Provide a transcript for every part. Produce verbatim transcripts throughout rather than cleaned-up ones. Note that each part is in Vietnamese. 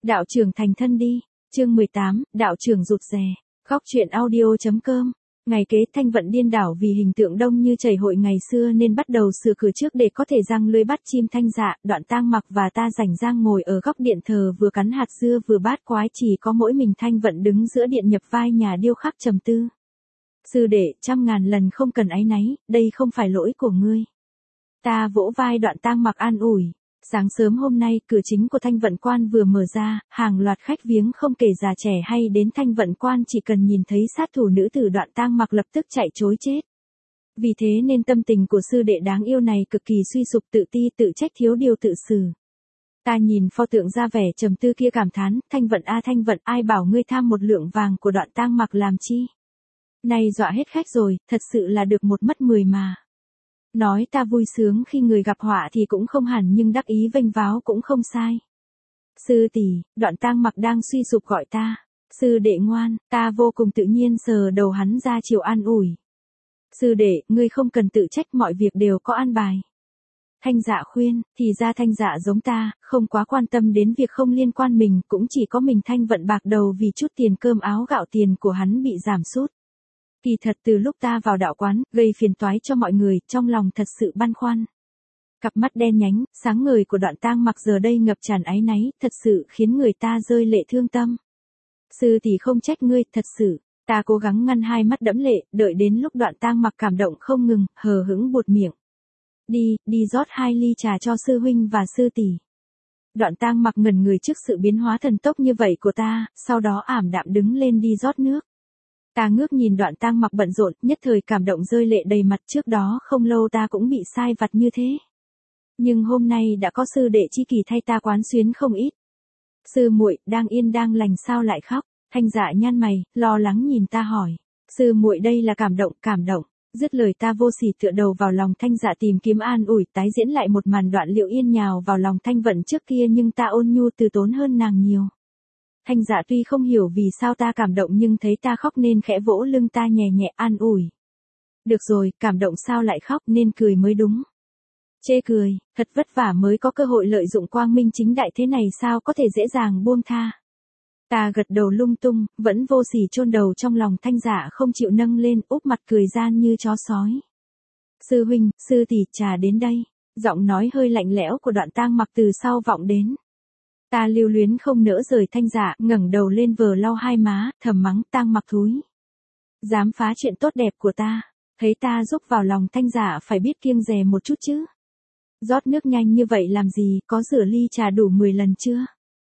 Đạo trưởng thành thân đi. Chương mười tám, đạo trưởng rụt rè. Góc truyện audio.com. Ngày kế Thanh Vận điên đảo vì hình tượng đông như chảy hội ngày xưa nên bắt đầu sửa cửa trước để có thể răng lưới bắt chim Thanh Dạ. Đoạn Tang Mặc và ta rảnh rang ngồi ở góc điện thờ vừa cắn hạt dưa vừa bát quái, chỉ có mỗi mình Thanh Vận đứng giữa điện nhập vai nhà điêu khắc trầm tư. Sư đệ, trăm ngàn lần không cần áy náy, đây không phải lỗi của ngươi. Ta vỗ vai Đoạn Tang Mặc an ủi. Sáng sớm hôm nay, cửa chính của Thanh Vận Quan vừa mở ra, hàng loạt khách viếng không kể già trẻ hay đến Thanh Vận Quan chỉ cần nhìn thấy sát thủ nữ tử Đoạn Tang Mặc lập tức chạy trối chết. Vì thế nên tâm tình của sư đệ đáng yêu này cực kỳ suy sụp, tự ti tự trách thiếu điều tự xử. Ta nhìn pho tượng ra vẻ trầm tư kia cảm thán, Thanh Vận a Thanh Vận, ai bảo ngươi tham một lượng vàng của Đoạn Tang Mặc làm chi? Này dọa hết khách rồi, thật sự là được một mất mười mà. Nói ta vui sướng khi người gặp họa thì cũng không hẳn, nhưng đắc ý vênh váo cũng không sai. Sư tỷ, Đoạn Tang Mặc đang suy sụp gọi ta. Sư đệ ngoan, ta vô cùng tự nhiên sờ đầu hắn ra chiều an ủi. Sư đệ, ngươi không cần tự trách, mọi việc đều có an bài. Thanh Dạ khuyên, thì ra Thanh Dạ giống ta, không quá quan tâm đến việc không liên quan mình, cũng chỉ có mình Thanh Vận bạc đầu vì chút tiền cơm áo gạo tiền của hắn bị giảm sút. Kỳ thật từ lúc ta vào đạo quán, gây phiền toái cho mọi người, trong lòng thật sự băn khoăn. Cặp mắt đen nhánh, sáng ngời của Đoạn Tang Mặc giờ đây ngập tràn áy náy, thật sự khiến người ta rơi lệ thương tâm. Sư tỷ không trách ngươi, thật sự, ta cố gắng ngăn hai mắt đẫm lệ, đợi đến lúc Đoạn Tang Mặc cảm động không ngừng, hờ hững buột miệng. Đi, đi rót hai ly trà cho sư huynh và sư tỷ. Đoạn Tang Mặc ngẩn người trước sự biến hóa thần tốc như vậy của ta, sau đó ảm đạm đứng lên đi rót nước. Ta ngước nhìn Đoạn Tang Mặc bận rộn, nhất thời cảm động rơi lệ đầy mặt, trước đó không lâu ta cũng bị sai vặt như thế. Nhưng hôm nay đã có sư đệ chi kỷ thay ta quán xuyến không ít. Sư muội, đang yên đang lành sao lại khóc? Thanh Dạ nhăn mày, lo lắng nhìn ta hỏi. Sư muội đây là cảm động, cảm động. Dứt lời ta vô sỉ tựa đầu vào lòng Thanh Dạ tìm kiếm an ủi, tái diễn lại một màn Đoạn Liệu Yên nhào vào lòng Thanh Vận trước kia, nhưng ta ôn nhu từ tốn hơn nàng nhiều. Thanh Dạ tuy không hiểu vì sao ta cảm động nhưng thấy ta khóc nên khẽ vỗ lưng ta nhẹ nhẹ an ủi. Được rồi, cảm động sao lại khóc, nên cười mới đúng. Chê cười, thật vất vả mới có cơ hội lợi dụng quang minh chính đại thế này, sao có thể dễ dàng buông tha. Ta gật đầu lung tung, vẫn vô sỉ chôn đầu trong lòng Thanh Dạ không chịu nâng lên, úp mặt cười gian như chó sói. Sư huynh, sư tỷ, trà đến đây. Giọng nói hơi lạnh lẽo của Đoạn Tang Mặc từ sau vọng đến. Ta lưu luyến không nỡ rời Thanh Dạ, ngẩng đầu lên vờ lau hai má, thầm mắng Tang Mặc thúi. Dám phá chuyện tốt đẹp của ta, thấy ta rúc vào lòng Thanh Dạ phải biết kiêng dè một chút chứ. Rót nước nhanh như vậy làm gì, có rửa ly trà đủ mười lần chưa?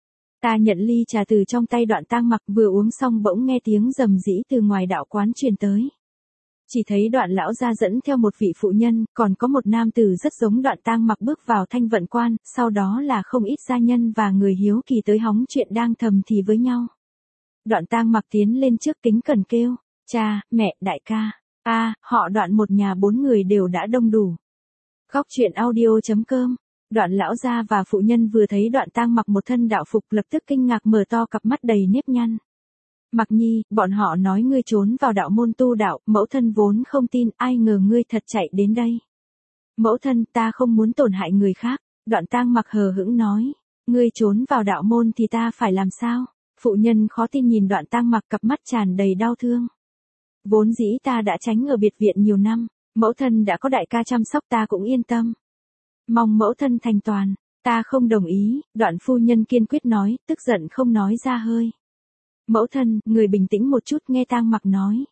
Ta nhận ly trà từ trong tay Đoạn Tang Mặc, vừa uống xong bỗng nghe tiếng rầm rĩ từ ngoài đạo quán truyền tới. Chỉ thấy Đoạn lão gia dẫn theo một vị phụ nhân, còn có một nam tử rất giống Đoạn Tang Mặc bước vào Thanh Vận Quan, sau đó là không ít gia nhân và người hiếu kỳ tới hóng chuyện đang thầm thì với nhau. Đoạn Tang Mặc tiến lên trước kính cẩn kêu, cha, mẹ, đại ca. A, à, họ Đoạn một nhà bốn người đều đã đông đủ. Góc truyện audio.com. Đoạn lão gia và phụ nhân vừa thấy Đoạn Tang Mặc một thân đạo phục lập tức kinh ngạc mở to cặp mắt đầy nếp nhăn. Mặc nhi, bọn họ nói ngươi trốn vào đạo môn tu đạo, mẫu thân vốn không tin, ai ngờ ngươi thật chạy đến đây. Mẫu thân, ta không muốn tổn hại người khác. Đoạn Tang Mặc hờ hững nói, ngươi trốn vào đạo môn thì ta phải làm sao? Phụ nhân khó tin nhìn Đoạn Tang Mặc, cặp mắt tràn đầy đau thương. Vốn dĩ ta đã tránh ở biệt viện nhiều năm, mẫu thân đã có đại ca chăm sóc ta cũng yên tâm. Mong mẫu thân thành toàn. Ta không đồng ý, Đoạn phu nhân kiên quyết nói, tức giận không nói ra hơi. Mẫu thân, người bình tĩnh một chút, nghe Tang Mặc nói.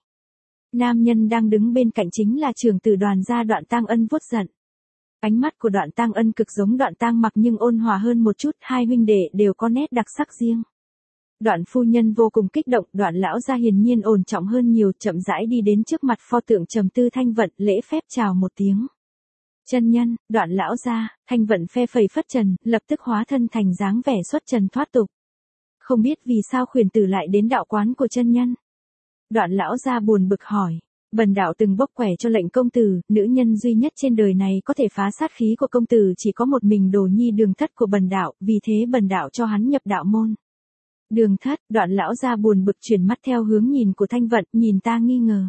Nam nhân đang đứng bên cạnh chính là trưởng tử Đoàn gia Đoạn Tang Ân vuốt giận. Ánh mắt của Đoạn Tang Ân cực giống Đoạn Tang Mặc nhưng ôn hòa hơn một chút, hai huynh đệ đều có nét đặc sắc riêng. Đoạn phu nhân vô cùng kích động, Đoạn lão gia hiển nhiên ổn trọng hơn nhiều, chậm rãi đi đến trước mặt pho tượng trầm tư Thanh Vận, lễ phép chào một tiếng. Chân nhân, Đoạn lão gia. Thanh Vận phe phẩy phất trần, lập tức hóa thân thành dáng vẻ xuất trần thoát tục. Không biết vì sao khuyển tử lại đến đạo quán của chân nhân. Đoạn lão gia buồn bực hỏi. Bần đạo từng bốc quẻ cho lệnh công tử, nữ nhân duy nhất trên đời này có thể phá sát khí của công tử chỉ có một mình Đồ Nhi Đường Thất của bần đạo, vì thế bần đạo cho hắn nhập đạo môn. Đường Thất, Đoạn lão gia buồn bực chuyển mắt theo hướng nhìn của Thanh Vận, nhìn ta nghi ngờ.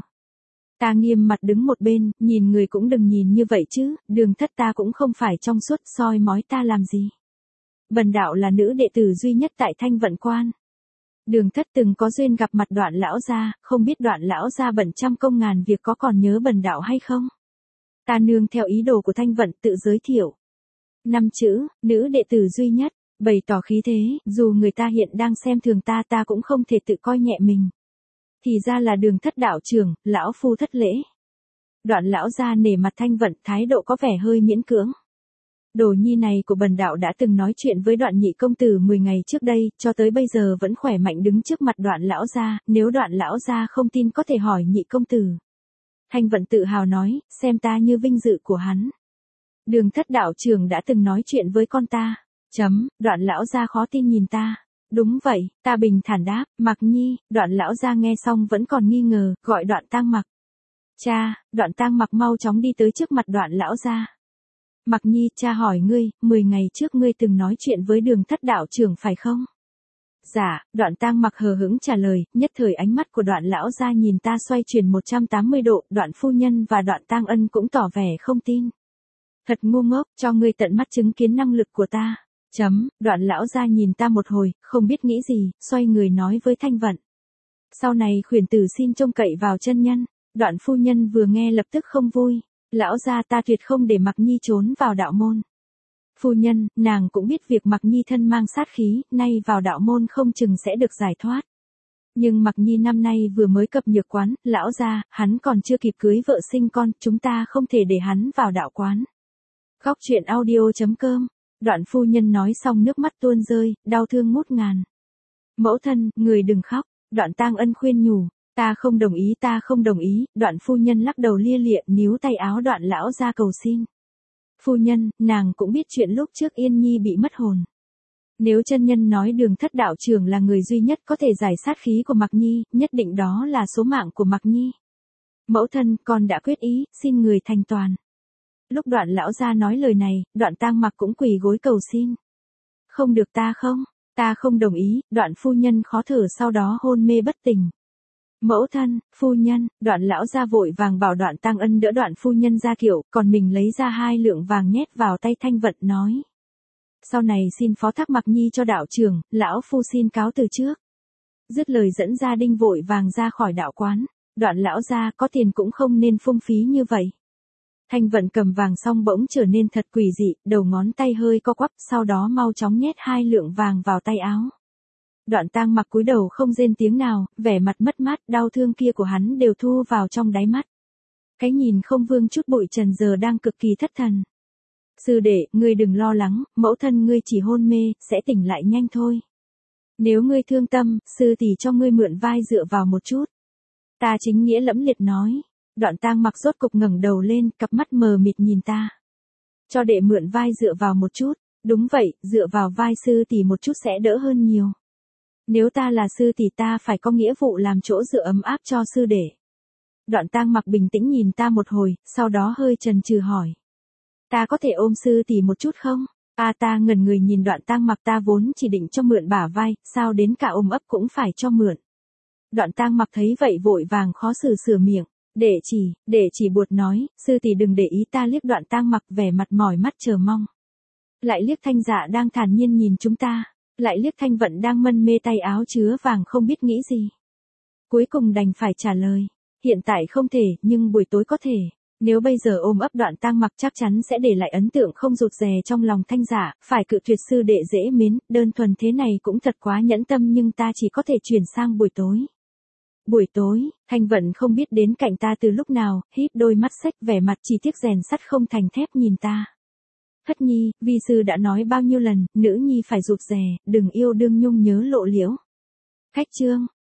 Ta nghiêm mặt đứng một bên, nhìn người cũng đừng nhìn như vậy chứ, Đường Thất ta cũng không phải trong suốt, soi mói ta làm gì. bần đạo là nữ đệ tử duy nhất tại Thanh Vận Quan. Đường thất từng có duyên gặp mặt Đoạn lão gia, không biết Đoạn lão gia bận trăm công ngàn việc có còn nhớ bần đạo hay không? Ta nương theo ý đồ của Thanh Vận tự giới thiệu. Năm chữ, nữ đệ tử duy nhất, bày tỏ khí thế, dù người ta hiện đang xem thường ta ta cũng không thể tự coi nhẹ mình. Thì ra là Đường thất đạo trưởng, lão phu thất lễ. Đoạn lão gia nể mặt Thanh Vận, thái độ có vẻ hơi miễn cưỡng. Đồ nhi này của bần đạo đã từng nói chuyện với Đoạn nhị công tử mười ngày trước đây, cho tới bây giờ vẫn khỏe mạnh đứng trước mặt Đoạn lão gia, nếu Đoạn lão gia không tin có thể hỏi nhị công tử. Thanh Vận tự hào nói, xem ta như vinh dự của hắn. Đường thất đạo trưởng đã từng nói chuyện với con ta. Chấm, Đoạn lão gia khó tin nhìn ta. Đúng vậy, ta bình thản đáp, Mặc Nhi. Đoạn lão gia nghe xong vẫn còn nghi ngờ, gọi Đoạn Tang Mặc. Cha, Đoạn Tang Mặc mau chóng đi tới trước mặt Đoạn lão gia. Mặc Nhi, cha hỏi ngươi, mười ngày trước ngươi từng nói chuyện với Đường thất đạo trưởng phải không? Dạ, Đoạn Tang Mặc hờ hững trả lời, nhất thời ánh mắt của Đoạn lão gia nhìn ta xoay chuyển một trăm tám mươi độ, Đoạn phu nhân và Đoạn Tang Ân cũng tỏ vẻ không tin. Thật ngu ngốc, cho ngươi tận mắt chứng kiến năng lực của ta. Chấm, Đoạn lão gia nhìn ta một hồi, không biết nghĩ gì, xoay người nói với Thanh Vận. Sau này khuyển tử xin trông cậy vào chân nhân. Đoạn phu nhân vừa nghe lập tức không vui. Lão gia ta tuyệt không để Mặc Nhi trốn vào đạo môn. Phu nhân, nàng cũng biết việc Mặc Nhi thân mang sát khí, nay vào đạo môn không chừng sẽ được giải thoát. Nhưng Mặc Nhi năm nay vừa mới cập nhược quán, lão gia, hắn còn chưa kịp cưới vợ sinh con, chúng ta không thể để hắn vào đạo quán. Góc truyện audio chấm com. Đoạn phu nhân nói xong nước mắt tuôn rơi, đau thương ngút ngàn. Mẫu thân, người đừng khóc. Đoạn Tang Ân khuyên nhủ. Ta không đồng ý, ta không đồng ý. Đoạn phu nhân lắc đầu lia lịa, níu tay áo Đoạn lão ra cầu xin. Phu nhân, nàng cũng biết chuyện lúc trước Yên Nhi bị mất hồn. Nếu chân nhân nói Đường thất đạo trưởng là người duy nhất có thể giải sát khí của Mặc Nhi, nhất định đó là số mạng của Mặc Nhi. Mẫu thân, con đã quyết ý, xin người thành toàn. Lúc Đoạn lão gia nói lời này, Đoạn Tang Mặc cũng quỳ gối cầu xin. Không được ta không, ta không đồng ý. Đoạn phu nhân khó thở sau đó hôn mê bất tỉnh. Mẫu thân, phu nhân. Đoạn lão gia vội vàng bảo Đoạn Tang Ân đỡ Đoạn phu nhân ra kiệu, còn mình lấy ra hai lượng vàng nhét vào tay Thanh Vận nói. Sau này xin phó thác Mặc Nhi cho đạo trưởng, lão phu xin cáo từ trước. Dứt lời dẫn gia đình vội vàng ra khỏi đạo quán. Đoạn lão gia có tiền cũng không nên phung phí như vậy. Thanh Vận cầm vàng xong bỗng trở nên thật quỷ dị, đầu ngón tay hơi co quắp, sau đó mau chóng nhét hai lượng vàng vào tay áo. Đoạn Tang Mặc cúi đầu không rên tiếng nào, vẻ mặt mất mát, đau thương kia của hắn đều thu vào trong đáy mắt. Cái nhìn không vương chút bụi trần giờ đang cực kỳ thất thần. Sư đệ, ngươi đừng lo lắng, mẫu thân ngươi chỉ hôn mê, sẽ tỉnh lại nhanh thôi. Nếu ngươi thương tâm, sư tỷ cho ngươi mượn vai dựa vào một chút. Ta chính nghĩa lẫm liệt nói. Đoạn Tang Mặc rốt cục ngẩng đầu lên, cặp mắt mờ mịt nhìn ta. Cho đệ mượn vai dựa vào một chút. Đúng vậy, dựa vào vai sư tỷ một chút sẽ đỡ hơn nhiều. Nếu ta là sư tỷ ta phải có nghĩa vụ làm chỗ dựa ấm áp cho sư đệ. Đoạn Tang Mặc bình tĩnh nhìn ta một hồi, sau đó hơi chần chừ hỏi. Ta có thể ôm sư tỷ một chút không? A ta ngẩn người nhìn Đoạn Tang Mặc, ta vốn chỉ định cho mượn bả vai, sao đến cả ôm ấp cũng phải cho mượn. Đoạn Tang Mặc thấy vậy vội vàng khó xử sửa miệng. Để chỉ, để chỉ buột nói, sư tỷ đừng để ý. Ta liếc Đoạn Tang Mặc vẻ mặt mỏi mắt chờ mong. Lại liếc Thanh Dạ đang thản nhiên nhìn chúng ta. Lại liếc Thanh Vận đang mân mê tay áo chứa vàng không biết nghĩ gì. Cuối cùng đành phải trả lời. Hiện tại không thể, nhưng buổi tối có thể. Nếu bây giờ ôm ấp Đoạn Tang Mặc chắc chắn sẽ để lại ấn tượng không rụt rè trong lòng Thanh Dạ. Phải cự tuyệt sư đệ dễ mến, đơn thuần thế này cũng thật quá nhẫn tâm, nhưng ta chỉ có thể chuyển sang buổi tối. Buổi tối, Thanh Vận không biết đến cạnh ta từ lúc nào, híp đôi mắt xếch vẻ mặt chỉ tiếc rèn sắt không thành thép nhìn ta. Thất Nhi, vi sư đã nói bao nhiêu lần, nữ nhi phải rụt rè, đừng yêu đương nhung nhớ lộ liễu. Khách chương.